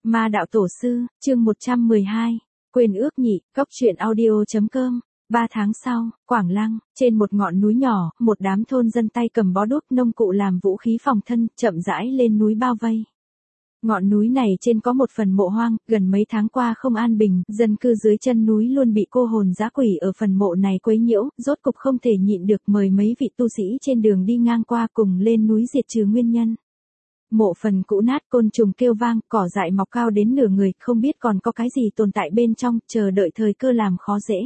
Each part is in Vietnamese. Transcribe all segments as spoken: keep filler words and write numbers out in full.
Ma đạo tổ sư, chương một trăm mười hai, quên ước nhị, cốc truyện audio.com. Ba tháng sau, Quảng Lăng, trên một ngọn núi nhỏ, một đám thôn dân tay cầm bó đuốc nông cụ làm vũ khí phòng thân, chậm rãi lên núi bao vây. Ngọn núi này trên có một phần mộ hoang, gần mấy tháng qua không an bình, dân cư dưới chân núi luôn bị cô hồn dã quỷ ở phần mộ này quấy nhiễu, rốt cục không thể nhịn được mời mấy vị tu sĩ trên đường đi ngang qua cùng lên núi diệt trừ nguyên nhân. Mộ phần cũ nát, côn trùng kêu vang, cỏ dại mọc cao đến nửa người, không biết còn có cái gì tồn tại bên trong, chờ đợi thời cơ làm khó dễ.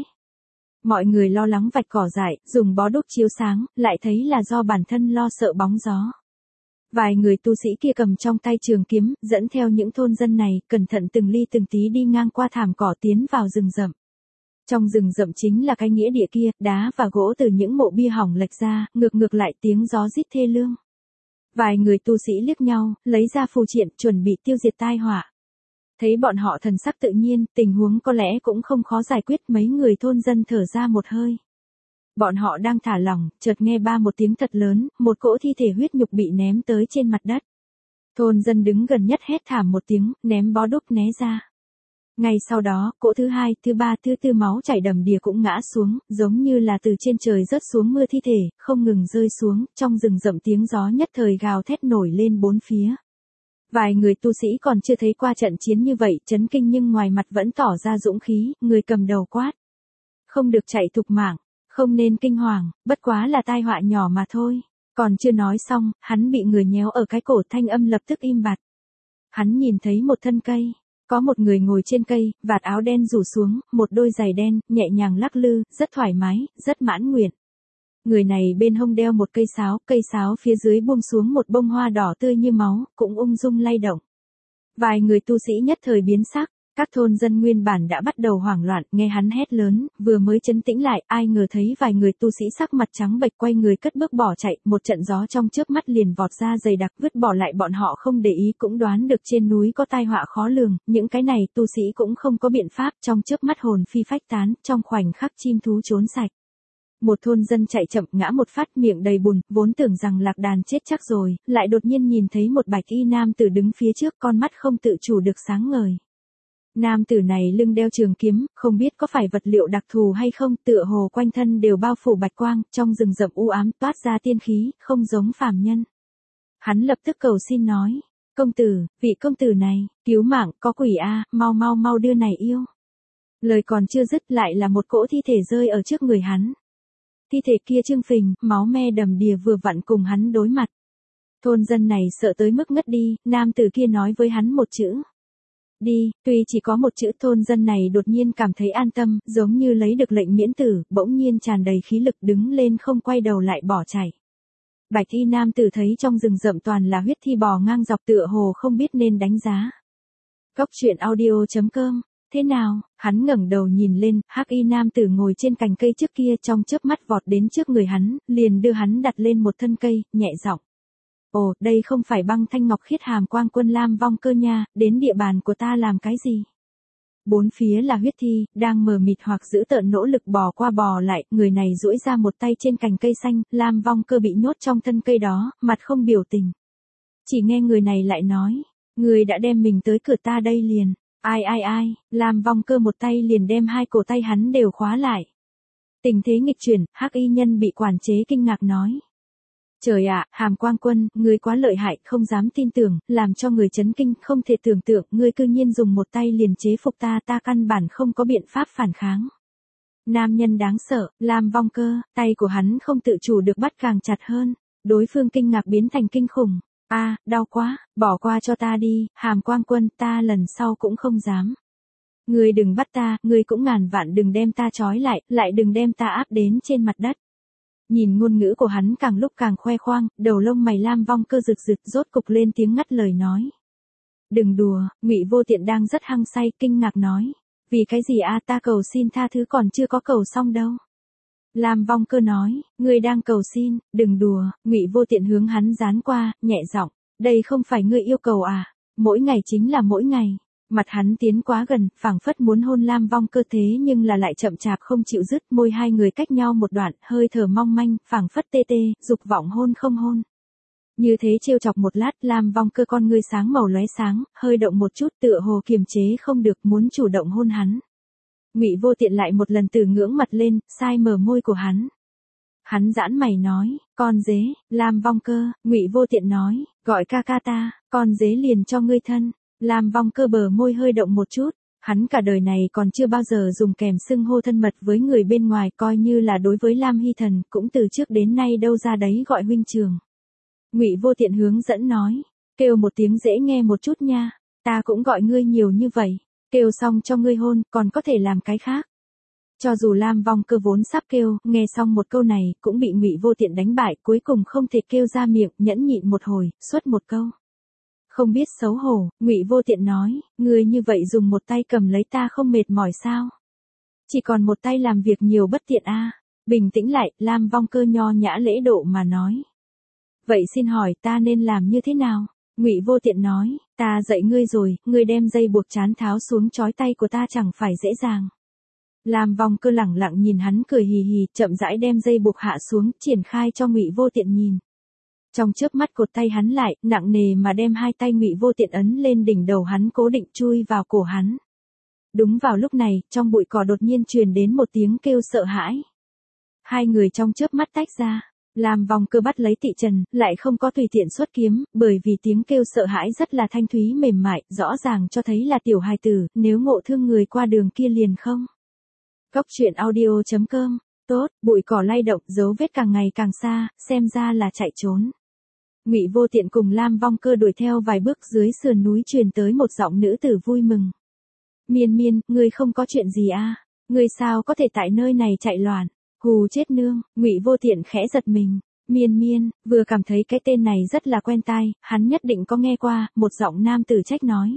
Mọi người lo lắng vạch cỏ dại, dùng bó đuốc chiếu sáng, lại thấy là do bản thân lo sợ bóng gió. Vài người tu sĩ kia cầm trong tay trường kiếm, dẫn theo những thôn dân này, cẩn thận từng ly từng tí đi ngang qua thảm cỏ tiến vào rừng rậm. Trong rừng rậm chính là cái nghĩa địa kia, đá và gỗ từ những mộ bia hỏng lệch ra, ngược ngược lại tiếng gió rít thê lương. Vài người tu sĩ liếc nhau, lấy ra phù triện, chuẩn bị tiêu diệt tai họa. Thấy bọn họ thần sắc tự nhiên, tình huống có lẽ cũng không khó giải quyết, mấy người thôn dân thở ra một hơi. Bọn họ đang thả lỏng, chợt nghe ba một tiếng thật lớn, một cỗ thi thể huyết nhục bị ném tới trên mặt đất. Thôn dân đứng gần nhất hét thảm một tiếng, ném bó đuốc né ra. Ngay sau đó, cỗ thứ hai, thứ ba, thứ tư máu chảy đầm đìa cũng ngã xuống, giống như là từ trên trời rớt xuống mưa thi thể, không ngừng rơi xuống, trong rừng rậm tiếng gió nhất thời gào thét nổi lên bốn phía. Vài người tu sĩ còn chưa thấy qua trận chiến như vậy, chấn kinh nhưng ngoài mặt vẫn tỏ ra dũng khí, người cầm đầu quát. Không được chạy thục mạng, không nên kinh hoàng, bất quá là tai họa nhỏ mà thôi. Còn chưa nói xong, hắn bị người nhéo ở cái cổ, thanh âm lập tức im bặt. Hắn nhìn thấy một thân cây. Có một người ngồi trên cây, vạt áo đen rủ xuống, một đôi giày đen, nhẹ nhàng lắc lư, rất thoải mái, rất mãn nguyện. Người này bên hông đeo một cây sáo, cây sáo phía dưới buông xuống một bông hoa đỏ tươi như máu, cũng ung dung lay động. Vài người tu sĩ nhất thời biến sắc, các thôn dân nguyên bản đã bắt đầu hoảng loạn, nghe hắn hét lớn, vừa mới trấn tĩnh lại, ai ngờ thấy vài người tu sĩ sắc mặt trắng bệch quay người cất bước bỏ chạy, một trận gió trong chớp mắt liền vọt ra dày đặc vứt bỏ lại bọn họ không để ý cũng đoán được trên núi có tai họa khó lường, những cái này tu sĩ cũng không có biện pháp, trong chớp mắt hồn phi phách tán, trong khoảnh khắc chim thú trốn sạch. Một thôn dân chạy chậm ngã một phát miệng đầy bùn, vốn tưởng rằng lạc đàn chết chắc rồi, lại đột nhiên nhìn thấy một bạch y nam tử đứng phía trước, con mắt không tự chủ được sáng ngời. Nam tử này lưng đeo trường kiếm, không biết có phải vật liệu đặc thù hay không, tựa hồ quanh thân đều bao phủ bạch quang, trong rừng rậm u ám toát ra tiên khí, không giống phàm nhân. Hắn lập tức cầu xin nói, công tử, vị công tử này, cứu mạng, có quỷ a, mau mau mau đưa này yêu. Lời còn chưa dứt lại là một cỗ thi thể rơi ở trước người hắn. Thi thể kia trương phình, máu me đầm đìa vừa vặn cùng hắn đối mặt. Thôn dân này sợ tới mức ngất đi, nam tử kia nói với hắn một chữ. Đi, tuy chỉ có một chữ, thôn dân này đột nhiên cảm thấy an tâm, giống như lấy được lệnh miễn tử, bỗng nhiên tràn đầy khí lực đứng lên không quay đầu lại bỏ chạy. Bạch y nam tử thấy trong rừng rậm toàn là huyết thi bò ngang dọc tựa hồ không biết nên đánh giá. Cốc truyện audio.com. Thế nào, hắn ngẩng đầu nhìn lên, hắc y nam tử ngồi trên cành cây trước kia trong chớp mắt vọt đến trước người hắn, liền đưa hắn đặt lên một thân cây, nhẹ giọng. Ồ, đây không phải Băng Thanh Ngọc Khiết Hàm Quang Quân Lam Vong Cơ nha, đến địa bàn của ta làm cái gì? Bốn phía là huyết thi, đang mờ mịt hoặc giữ tợn nỗ lực bò qua bò lại, người này duỗi ra một tay trên cành cây xanh, Lam Vong Cơ bị nhốt trong thân cây đó, mặt không biểu tình. Chỉ nghe người này lại nói, người đã đem mình tới cửa ta đây liền. Ai ai ai, Lam Vong Cơ một tay liền đem hai cổ tay hắn đều khóa lại. Tình thế nghịch chuyển, hắc y nhân bị quản chế kinh ngạc nói. Trời ạ, Hàm Quang Quân, ngươi quá lợi hại, không dám tin tưởng, làm cho người chấn kinh, không thể tưởng tượng, ngươi cư nhiên dùng một tay liền chế phục ta, ta căn bản không có biện pháp phản kháng. Nam nhân đáng sợ, Lam Vong Cơ, tay của hắn không tự chủ được bắt càng chặt hơn, đối phương kinh ngạc biến thành kinh khủng. A, à, đau quá, bỏ qua cho ta đi, Hàm Quang Quân, ta lần sau cũng không dám. Ngươi đừng bắt ta, ngươi cũng ngàn vạn đừng đem ta trói lại, lại đừng đem ta áp đến trên mặt đất. Nhìn ngôn ngữ của hắn càng lúc càng khoe khoang, đầu lông mày Lam Vong Cơ rực rực, rốt cục lên tiếng ngắt lời nói. Đừng đùa, Ngụy Vô Tiện đang rất hăng say, kinh ngạc nói. Vì cái gì a, ta cầu xin tha thứ còn chưa có cầu xong đâu. Lam Vong Cơ nói, ngươi đang cầu xin, đừng đùa, Ngụy Vô Tiện hướng hắn dán qua, nhẹ giọng, đây không phải ngươi yêu cầu à, mỗi ngày chính là mỗi ngày. Mặt hắn tiến quá gần, phảng phất muốn hôn Lam Vong Cơ thế nhưng là lại chậm chạp không chịu dứt, môi hai người cách nhau một đoạn, hơi thở mong manh, phảng phất tê tê, dục vọng hôn không hôn. Như thế trêu chọc một lát, Lam Vong Cơ con ngươi sáng màu lóe sáng, hơi động một chút tựa hồ kiềm chế không được muốn chủ động hôn hắn. Ngụy Vô Tiện lại một lần từ ngưỡng mặt lên, sai mở môi của hắn. Hắn giãn mày nói, con dế. Lam Vong Cơ, Ngụy Vô Tiện nói, gọi ca ca ta, con dế liền cho ngươi thân. Lam Vong Cơ bờ môi hơi động một chút, hắn cả đời này còn chưa bao giờ dùng kèm xưng hô thân mật với người bên ngoài, coi như là đối với Lam Hy Thần, cũng từ trước đến nay đâu ra đấy gọi huynh trường. Ngụy Vô Tiện hướng dẫn nói, kêu một tiếng dễ nghe một chút nha, ta cũng gọi ngươi nhiều như vậy, kêu xong cho ngươi hôn, còn có thể làm cái khác. Cho dù Lam Vong Cơ vốn sắp kêu, nghe xong một câu này, cũng bị Ngụy Vô Tiện đánh bại, cuối cùng không thể kêu ra miệng, nhẫn nhịn một hồi, xuất một câu. Không biết xấu hổ, Ngụy Vô Tiện nói, ngươi như vậy dùng một tay cầm lấy ta không mệt mỏi sao? Chỉ còn một tay làm việc nhiều bất tiện a. À. Bình tĩnh lại, Lam Vong Cơ nho nhã lễ độ mà nói. Vậy xin hỏi ta nên làm như thế nào? Ngụy Vô Tiện nói, ta dạy ngươi rồi, ngươi đem dây buộc trán tháo xuống trói tay của ta chẳng phải dễ dàng. Lam Vong Cơ lẳng lặng nhìn hắn cười hì hì, chậm rãi đem dây buộc hạ xuống, triển khai cho Ngụy Vô Tiện nhìn. Trong chớp mắt cột tay hắn lại, nặng nề mà đem hai tay Ngụy Vô Tiện ấn lên đỉnh đầu hắn, cố định chui vào cổ hắn. Đúng vào lúc này, trong bụi cỏ đột nhiên truyền đến một tiếng kêu sợ hãi. Hai người trong chớp mắt tách ra. Lam Vong Cơ bắt lấy Tị Trần, lại không có tùy tiện xuất kiếm, bởi vì tiếng kêu sợ hãi rất là thanh thúy mềm mại, rõ ràng cho thấy là tiểu hài tử, nếu ngộ thương người qua đường kia liền không. Cốc truyện audio chấm com, tốt, bụi cỏ lay động, dấu vết càng ngày càng xa, xem ra là chạy trốn. Ngụy Vô Tiện cùng Lam Vong Cơ đuổi theo vài bước, dưới sườn núi truyền tới một giọng nữ tử vui mừng. Miên Miên, ngươi không có chuyện gì à? Ngươi sao có thể tại nơi này chạy loạn? Hù chết nương. Ngụy Vô Tiện khẽ giật mình. Miên Miên, vừa cảm thấy cái tên này rất là quen tai, hắn nhất định có nghe qua, một giọng nam tử trách nói.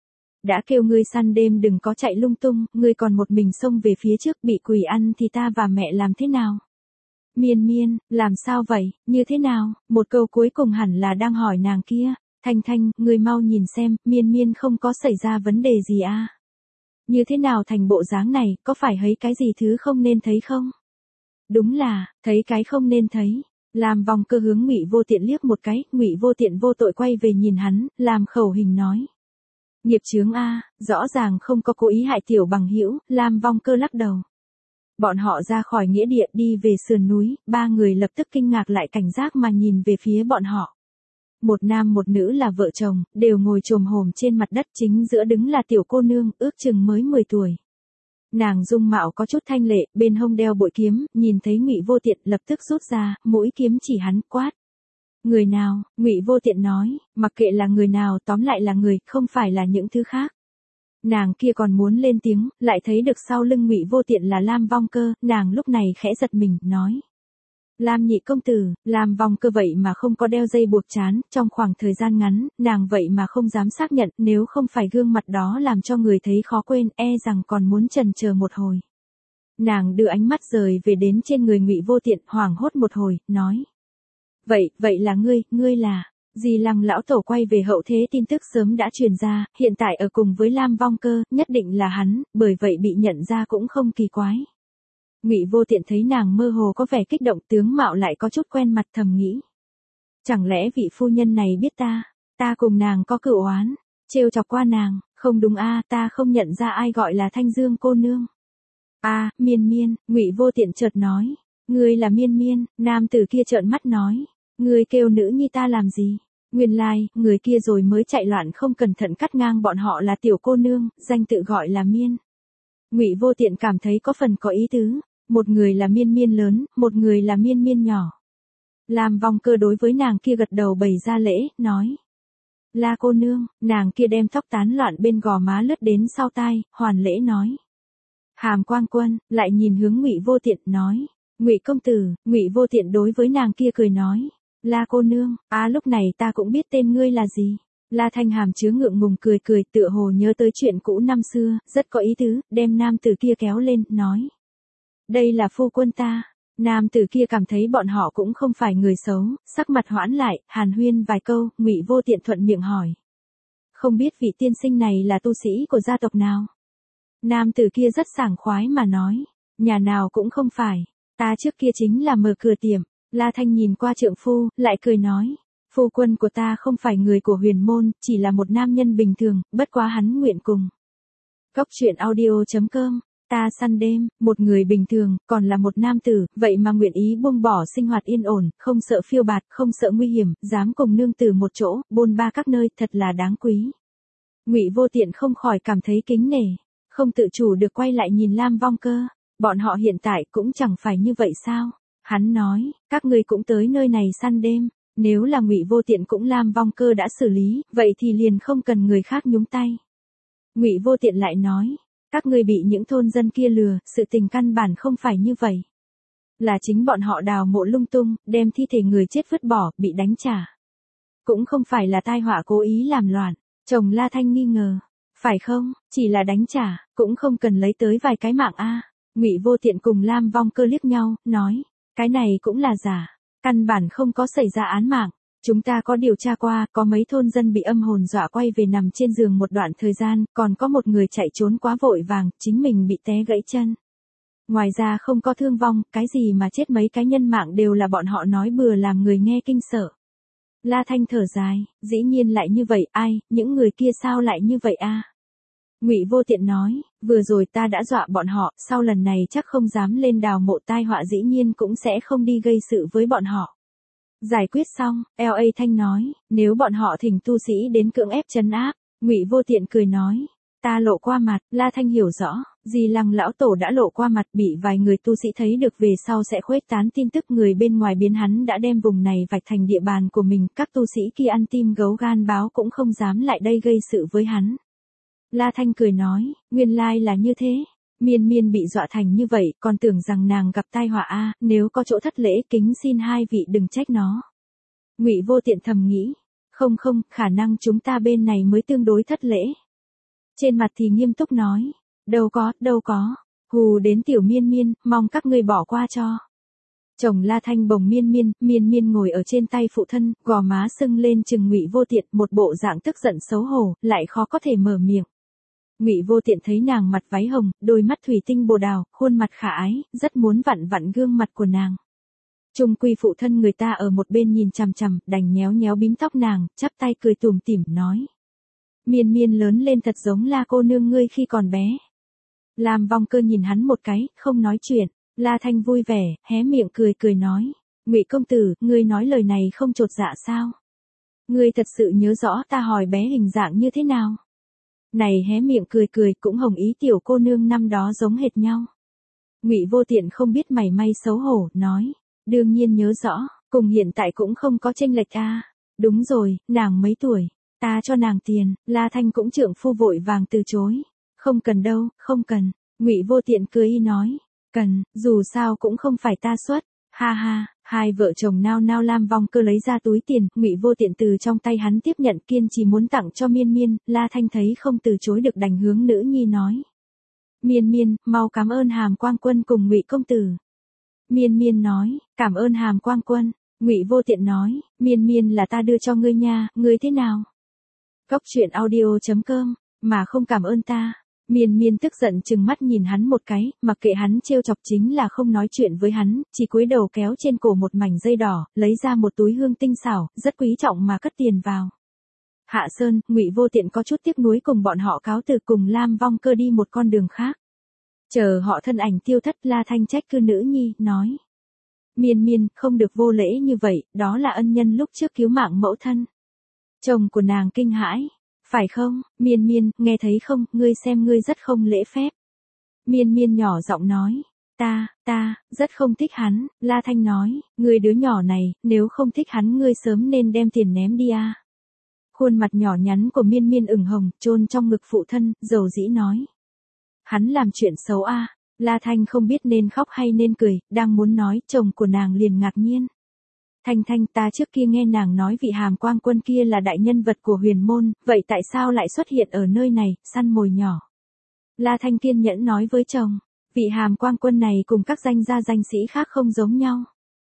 Đã kêu ngươi săn đêm đừng có chạy lung tung, ngươi còn một mình xông về phía trước, bị quỷ ăn thì ta và mẹ làm thế nào? Miên Miên, làm sao vậy, như thế nào? Một câu cuối cùng hẳn là đang hỏi nàng kia. Thanh Thanh, ngươi mau nhìn xem, Miên Miên không có xảy ra vấn đề gì à? Như thế nào thành bộ dáng này, có phải thấy cái gì thứ không nên thấy không? Đúng là, thấy cái không nên thấy. Lam Vong Cơ hướng Ngụy Vô Tiện liếc một cái, Ngụy Vô Tiện vô tội quay về nhìn hắn, làm khẩu hình nói. Nghiệp chướng a, rõ ràng không có cố ý hại tiểu bằng hữu. Lam Vong Cơ lắc đầu. Bọn họ ra khỏi nghĩa địa đi về sườn núi, ba người lập tức kinh ngạc lại cảnh giác mà nhìn về phía bọn họ. Một nam một nữ là vợ chồng, đều ngồi chồm hổm trên mặt đất, chính giữa đứng là tiểu cô nương, ước chừng mới mười tuổi. Nàng dung mạo có chút thanh lệ, bên hông đeo bội kiếm, nhìn thấy Ngụy Vô Tiện lập tức rút ra, mũi kiếm chỉ hắn, quát. Người nào? Ngụy Vô Tiện nói, mặc kệ là người nào, tóm lại là người, không phải là những thứ khác. Nàng kia còn muốn lên tiếng, lại thấy được sau lưng Ngụy Vô Tiện là Lam Vong Cơ, nàng lúc này khẽ giật mình, nói. Lam nhị công tử. Lam Vong Cơ vậy mà không có đeo dây buộc trán, trong khoảng thời gian ngắn, nàng vậy mà không dám xác nhận, nếu không phải gương mặt đó làm cho người thấy khó quên, e rằng còn muốn chần chờ một hồi. Nàng đưa ánh mắt rời về đến trên người Ngụy Vô Tiện, hoảng hốt một hồi, nói. Vậy, vậy là ngươi, ngươi là... Dì Lăng lão tổ quay về hậu thế tin tức sớm đã truyền ra, hiện tại ở cùng với Lam Vong Cơ, nhất định là hắn, bởi vậy bị nhận ra cũng không kỳ quái. Ngụy Vô Tiện thấy nàng mơ hồ có vẻ kích động, tướng mạo lại có chút quen mặt, thầm nghĩ. Chẳng lẽ vị phu nhân này biết ta, ta cùng nàng có cựu oán, trêu chọc qua nàng, không đúng a, ta không nhận ra ai gọi là Thanh Dương cô nương. A, à, Miên Miên. Ngụy Vô Tiện chợt nói, ngươi là Miên Miên. Nam tử kia trợn mắt nói, ngươi kêu nữ nhi ta làm gì? Nguyên lai, like, người kia rồi mới chạy loạn không cẩn thận cắt ngang bọn họ là tiểu cô nương, danh tự gọi là Miên. Ngụy Vô Tiện cảm thấy có phần có ý tứ, một người là Miên Miên lớn, một người là Miên Miên nhỏ. Lam Vong Cơ đối với nàng kia gật đầu bày ra lễ, nói. La cô nương. Nàng kia đem tóc tán loạn bên gò má lướt đến sau tai, hoàn lễ nói. Hàm Quang Quân, lại nhìn hướng Ngụy Vô Tiện, nói. Ngụy công tử. Ngụy Vô Tiện đối với nàng kia cười nói. La cô nương, à lúc này ta cũng biết tên ngươi là gì. La Thanh Hàm chứa ngượng ngùng cười cười, tựa hồ nhớ tới chuyện cũ năm xưa, rất có ý tứ, đem nam tử kia kéo lên, nói. Đây là phu quân ta. Nam tử kia cảm thấy bọn họ cũng không phải người xấu, sắc mặt hoãn lại, hàn huyên vài câu, Ngụy Vô Tiện thuận miệng hỏi. Không biết vị tiên sinh này là tu sĩ của gia tộc nào? Nam tử kia rất sảng khoái mà nói. Nhà nào cũng không phải, ta trước kia chính là mở cửa tiệm. La Thanh nhìn qua trượng phu, lại cười nói. Phu quân của ta không phải người của huyền môn, chỉ là một nam nhân bình thường, bất quá hắn nguyện cùng. Cốc truyện audio chấm com. Ta săn đêm, một người bình thường, còn là một nam tử, vậy mà nguyện ý buông bỏ sinh hoạt yên ổn, không sợ phiêu bạt, không sợ nguy hiểm, dám cùng nương tử một chỗ, bôn ba các nơi, thật là đáng quý. Ngụy Vô Tiện không khỏi cảm thấy kính nể, không tự chủ được quay lại nhìn Lam Vong Cơ, bọn họ hiện tại cũng chẳng phải như vậy sao? Hắn nói, các ngươi cũng tới nơi này săn đêm, nếu là Ngụy Vô Tiện cũng Lam Vong Cơ đã xử lý, vậy thì liền không cần người khác nhúng tay. Ngụy Vô Tiện lại nói, các ngươi bị những thôn dân kia lừa, sự tình căn bản không phải như vậy. Là chính bọn họ đào mộ lung tung, đem thi thể người chết vứt bỏ, bị đánh trả. Cũng không phải là tai họa cố ý làm loạn. Chồng La Thanh nghi ngờ, phải không, chỉ là đánh trả, cũng không cần lấy tới vài cái mạng a. Ngụy Vô Tiện cùng Lam Vong Cơ liếc nhau, nói, cái này cũng là giả, căn bản không có xảy ra án mạng. Chúng ta có điều tra qua, có mấy thôn dân bị âm hồn dọa quay về nằm trên giường một đoạn thời gian, còn có một người chạy trốn quá vội vàng, chính mình bị té gãy chân. Ngoài ra không có thương vong, cái gì mà chết mấy cái nhân mạng đều là bọn họ nói bừa làm người nghe kinh sợ. La Thanh thở dài, dĩ nhiên lại như vậy, ai, những người kia sao lại như vậy a? Ngụy Vô Tiện nói, vừa rồi ta đã dọa bọn họ, sau lần này chắc không dám lên đào mộ, tai họa dĩ nhiên cũng sẽ không đi gây sự với bọn họ. Giải quyết xong, lờ a Thanh nói, nếu bọn họ thỉnh tu sĩ đến cưỡng ép trấn áp, Ngụy Vô Tiện cười nói, ta lộ qua mặt. La Thanh hiểu rõ, Di Lăng lão tổ đã lộ qua mặt, bị vài người tu sĩ thấy được về sau sẽ khuếch tán tin tức người bên ngoài biến hắn đã đem vùng này vạch thành địa bàn của mình, các tu sĩ kia ăn tim gấu gan báo cũng không dám lại đây gây sự với hắn. La Thanh cười nói, nguyên lai là như thế. Miên Miên bị dọa thành như vậy, còn tưởng rằng nàng gặp tai họa a, nếu có chỗ thất lễ kính xin hai vị đừng trách nó. Ngụy Vô Tiện thầm nghĩ, không không, khả năng chúng ta bên này mới tương đối thất lễ. Trên mặt thì nghiêm túc nói, đâu có, đâu có, hù đến tiểu Miên Miên, mong các ngươi bỏ qua cho. Chồng La Thanh bồng Miên Miên, Miên Miên ngồi ở trên tay phụ thân, gò má sưng lên chừng Ngụy Vô Tiện, một bộ dạng tức giận xấu hổ, lại khó có thể mở miệng. Ngụy Vô Tiện thấy nàng mặt váy hồng, đôi mắt thủy tinh bồ đào, khuôn mặt khả ái, rất muốn vặn vặn gương mặt của nàng. Trung quy phụ thân người ta ở một bên nhìn chằm chằm, đành nhéo nhéo bím tóc nàng, chắp tay cười tủm tỉm nói. Miên Miên lớn lên thật giống La cô nương ngươi khi còn bé. Lam Vong Cơ nhìn hắn một cái, không nói chuyện. La Thanh vui vẻ, hé miệng cười cười nói. Ngụy công tử, ngươi nói lời này không chột dạ sao? Ngươi thật sự nhớ rõ ta hỏi bé hình dạng như thế nào? Này hé miệng cười cười cũng hồng ý tiểu cô nương năm đó giống hệt nhau. Ngụy Vô Tiện không biết mảy may xấu hổ, nói. Đương nhiên nhớ rõ, cùng hiện tại cũng không có chênh lệch a. Đúng rồi, nàng mấy tuổi? Ta cho nàng tiền. La Thanh cũng trượng phu vội vàng từ chối. Không cần đâu, không cần. Ngụy Vô Tiện cười y nói. Cần, dù sao cũng không phải ta xuất. Ha ha, hai vợ chồng nao nao. Lam Vong Cơ lấy ra túi tiền, Ngụy Vô Tiện từ trong tay hắn tiếp nhận, kiên trì muốn tặng cho Miên Miên. La Thanh thấy không từ chối được đành hướng nữ nhi nói. Miên Miên, mau cảm ơn Hàm Quang Quân cùng Ngụy công tử. Miên Miên nói, cảm ơn Hàm Quang Quân. Ngụy Vô Tiện nói, Miên Miên là ta đưa cho ngươi nha, ngươi thế nào? Cốc truyện audio chấm com, mà không cảm ơn ta. Miên Miên tức giận chừng mắt nhìn hắn một cái, mặc kệ hắn trêu chọc chính là không nói chuyện với hắn, chỉ cúi đầu kéo trên cổ một mảnh dây đỏ, lấy ra một túi hương tinh xảo, rất quý trọng mà cất tiền vào. Hạ Sơn, Ngụy Vô Tiện có chút tiếc nuối cùng bọn họ cáo từ, cùng Lam Vong Cơ đi một con đường khác. Chờ họ thân ảnh tiêu thất, La Thanh trách cứ nữ nhi, nói. Miên Miên, không được vô lễ như vậy, đó là ân nhân lúc trước cứu mạng mẫu thân. Chồng của nàng kinh hãi. Phải không, Miên Miên, nghe thấy không, ngươi xem ngươi rất không lễ phép. Miên Miên nhỏ giọng nói, ta, ta, rất không thích hắn. La Thanh nói, ngươi đứa nhỏ này, nếu không thích hắn ngươi sớm nên đem tiền ném đi a. Khuôn mặt nhỏ nhắn của Miên Miên ửng hồng, chôn trong ngực phụ thân, dầu dĩ nói. Hắn làm chuyện xấu a. La Thanh không biết nên khóc hay nên cười, đang muốn nói, chồng của nàng liền ngạc nhiên. Thanh Thanh, ta trước kia nghe nàng nói vị Hàm Quang Quân kia là đại nhân vật của huyền môn, vậy tại sao lại xuất hiện ở nơi này, săn mồi nhỏ? La Thanh kiên nhẫn nói với chồng, vị Hàm Quang Quân này cùng các danh gia danh sĩ khác không giống nhau.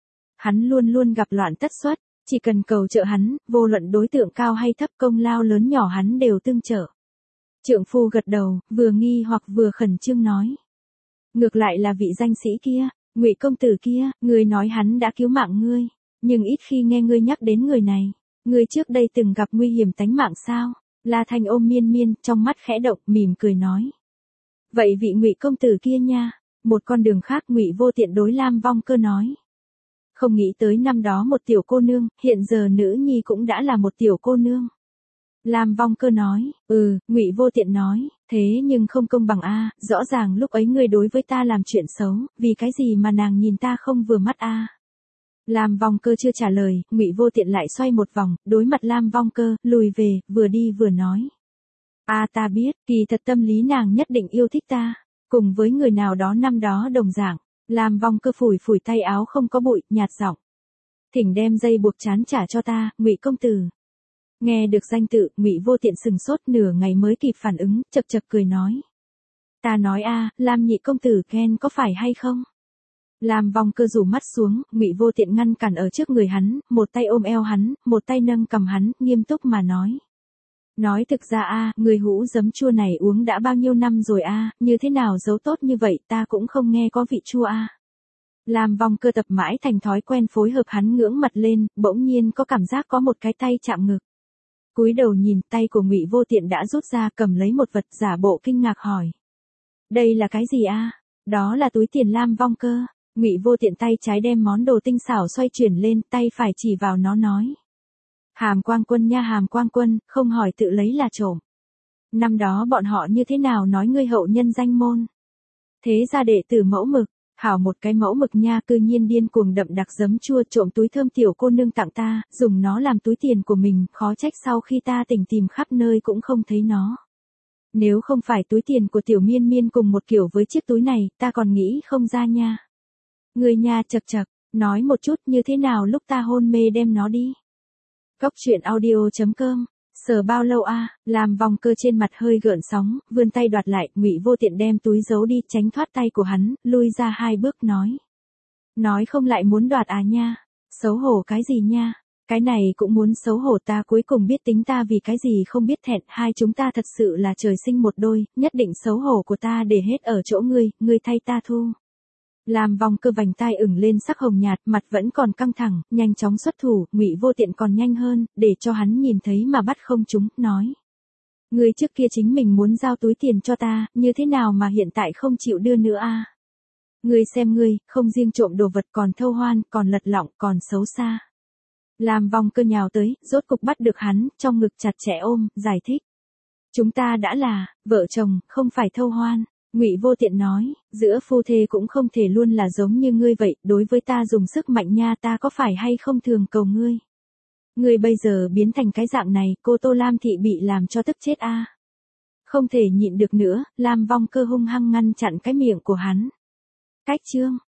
Hắn luôn luôn gặp loạn tất xuất, chỉ cần cầu trợ hắn, vô luận đối tượng cao hay thấp, công lao lớn nhỏ hắn đều tương trợ. Trượng phu gật đầu, vừa nghi hoặc vừa khẩn trương nói. Ngược lại là vị danh sĩ kia, Ngụy công tử kia, ngươi nói hắn đã cứu mạng ngươi. Nhưng ít khi nghe ngươi nhắc đến người này. Ngươi trước đây từng gặp nguy hiểm tánh mạng sao? La Thanh ôm Miên Miên, trong mắt khẽ động, mỉm cười nói. Vậy vị Ngụy công tử kia nha. Một con đường khác Ngụy Vô Tiện đối Lam Vong Cơ nói. Không nghĩ tới năm đó một tiểu cô nương, hiện giờ nữ nhi cũng đã là một tiểu cô nương. Lam Vong Cơ nói, ừ, Ngụy Vô Tiện nói, thế nhưng không công bằng a, rõ ràng lúc ấy ngươi đối với ta làm chuyện xấu, vì cái gì mà nàng nhìn ta không vừa mắt a? Lam Vong Cơ chưa trả lời, Ngụy Vô Tiện lại xoay một vòng, đối mặt Lam Vong Cơ, lùi về, vừa đi vừa nói. A ta biết, kỳ thật tâm lý nàng nhất định yêu thích ta, cùng với người nào đó năm đó đồng dạng. Lam Vong Cơ phủi phủi tay áo không có bụi, nhạt giọng. Thỉnh đem dây buộc trán trả cho ta, Ngụy công tử. Nghe được danh tự, Ngụy Vô Tiện sừng sốt nửa ngày mới kịp phản ứng, chậc chậc cười nói. Ta nói a, Lam nhị công tử khen có phải hay không? Lam Vong Cơ rủ mắt xuống, Ngụy Vô Tiện ngăn cản ở trước người hắn, một tay ôm eo hắn, một tay nâng cầm hắn, nghiêm túc mà nói. Nói thực ra a, người hũ giấm chua này uống đã bao nhiêu năm rồi a, như thế nào giấu tốt như vậy ta cũng không nghe có vị chua a. Lam Vong Cơ tập mãi thành thói quen phối hợp hắn ngưỡng mặt lên, bỗng nhiên có cảm giác có một cái tay chạm ngực. Cúi đầu nhìn tay của Ngụy Vô Tiện đã rút ra cầm lấy một vật giả bộ kinh ngạc hỏi. Đây là cái gì a? Đó là túi tiền Lam Vong Cơ. Ngụy Vô Tiện tay trái đem món đồ tinh xảo xoay chuyển lên, tay phải chỉ vào nó nói. Hàm Quang Quân nha Hàm Quang Quân, không hỏi tự lấy là trộm. Năm đó bọn họ như thế nào nói ngươi hậu nhân danh môn. Thế ra đệ tử mẫu mực, hảo một cái mẫu mực nha cư nhiên điên cuồng đậm đặc giấm chua trộm túi thơm tiểu cô nương tặng ta, dùng nó làm túi tiền của mình, khó trách sau khi ta tỉnh tìm khắp nơi cũng không thấy nó. Nếu không phải túi tiền của tiểu Miên Miên cùng một kiểu với chiếc túi này, ta còn nghĩ không ra nha. Người nha chậc chậc, nói một chút như thế nào lúc ta hôn mê đem nó đi. Góc truyện audio chấm com. Sờ bao lâu a? Lam Vong Cơ trên mặt hơi gợn sóng, vươn tay đoạt lại, Ngụy Vô Tiện đem túi giấu đi, tránh thoát tay của hắn, lui ra hai bước nói. Nói không lại muốn đoạt à nha? Xấu hổ cái gì nha? Cái này cũng muốn xấu hổ ta cuối cùng biết tính ta vì cái gì không biết thẹn, hai chúng ta thật sự là trời sinh một đôi, nhất định xấu hổ của ta để hết ở chỗ ngươi, ngươi thay ta thu. Lam Vong Cơ vành tai ửng lên sắc hồng nhạt, mặt vẫn còn căng thẳng, nhanh chóng xuất thủ, Ngụy Vô Tiện còn nhanh hơn, để cho hắn nhìn thấy mà bắt không trúng, nói. Ngươi trước kia chính mình muốn giao túi tiền cho ta, như thế nào mà hiện tại không chịu đưa nữa a? Ngươi xem ngươi, không riêng trộm đồ vật còn thâu hoan, còn lật lọng, còn xấu xa. Lam Vong Cơ nhào tới, rốt cục bắt được hắn, trong ngực chặt chẽ ôm, giải thích. Chúng ta đã là vợ chồng, không phải thâu hoan. Ngụy Vô Tiện nói, giữa phu thê cũng không thể luôn là giống như ngươi vậy, đối với ta dùng sức mạnh nha, ta có phải hay không thường cầu ngươi. Ngươi bây giờ biến thành cái dạng này, cô Tô Lam thị bị làm cho tức chết a. Không thể nhịn được nữa, Lam Vong Cơ hung hăng ngăn chặn cái miệng của hắn. Cách chương